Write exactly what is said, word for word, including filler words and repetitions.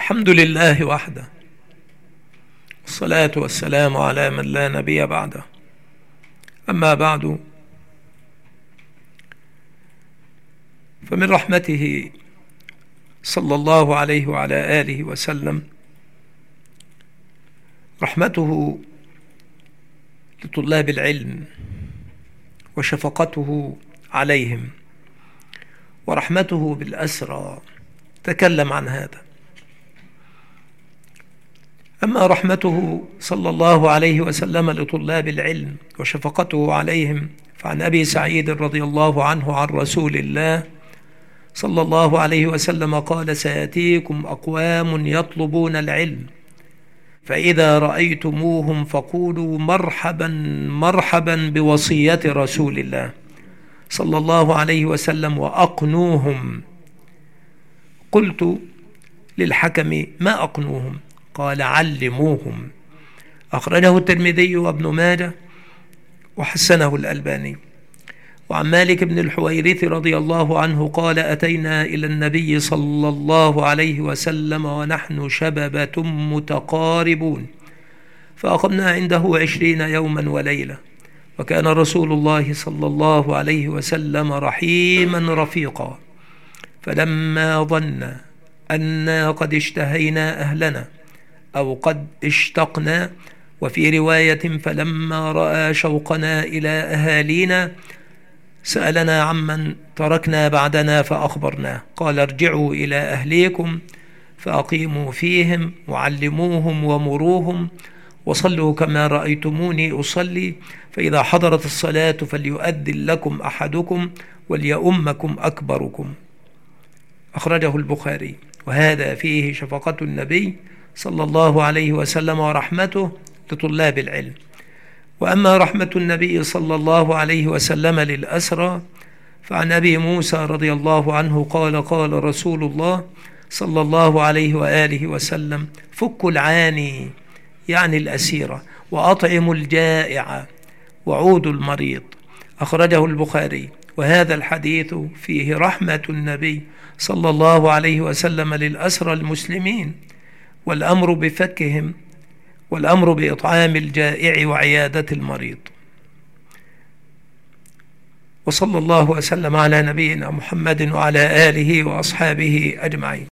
الحمد لله وحده، والصلاة والسلام على من لا نبي بعده. أما بعد، فمن رحمته صلى الله عليه وعلى آله وسلم رحمته لطلاب العلم وشفقته عليهم ورحمته بالأسرى. تكلم عن هذا. أما رحمته صلى الله عليه وسلم لطلاب العلم وشفقته عليهم، فعن أبي سعيد رضي الله عنه عن رسول الله صلى الله عليه وسلم قال: سيأتيكم أقوام يطلبون العلم، فإذا رأيتموهم فقولوا مرحبا مرحبا بوصية رسول الله صلى الله عليه وسلم وأقنوهم. قلت للحكم: ما أقنوهم؟ قال: علموهم. أخرجه الترمذي وابن ماجه وحسنه الألباني. وعن مالك بن الحويرث رضي الله عنه قال: أتينا إلى النبي صلى الله عليه وسلم ونحن شببة متقاربون، فأقمنا عنده عشرين يوما وليلة، وكان رسول الله صلى الله عليه وسلم رحيما رفيقا، فلما ظن أنا قد اشتهينا أهلنا أو قد اشتقنا، وفي رواية فلما رأى شوقنا إلى أهالينا سألنا عمن تركنا بعدنا فأخبرناه، قال: ارجعوا إلى أهليكم فأقيموا فيهم وعلموهم ومروهم وصلوا كما رأيتموني أصلي، فإذا حضرت الصلاة فليؤذن لكم أحدكم وليؤمكم أكبركم. أخرجه البخاري. وهذا فيه شفقة النبي صلى الله عليه وسلم ورحمته لطلاب العلم. وأما رحمة النبي صلى الله عليه وسلم للأسرى، فعن أبي موسى رضي الله عنه قال: قال رسول الله صلى الله عليه وآله وسلم: فكوا العاني، يعني الأسيرة، وأطعموا الجائع، وعودوا المريض. أخرجه البخاري. وهذا الحديث فيه رحمة النبي صلى الله عليه وسلم للأسرى المسلمين، والأمر بفكهم، والأمر بإطعام الجائع وعيادة المريض. وصلى الله وسلم على نبينا محمد وعلى آله وأصحابه أجمعين.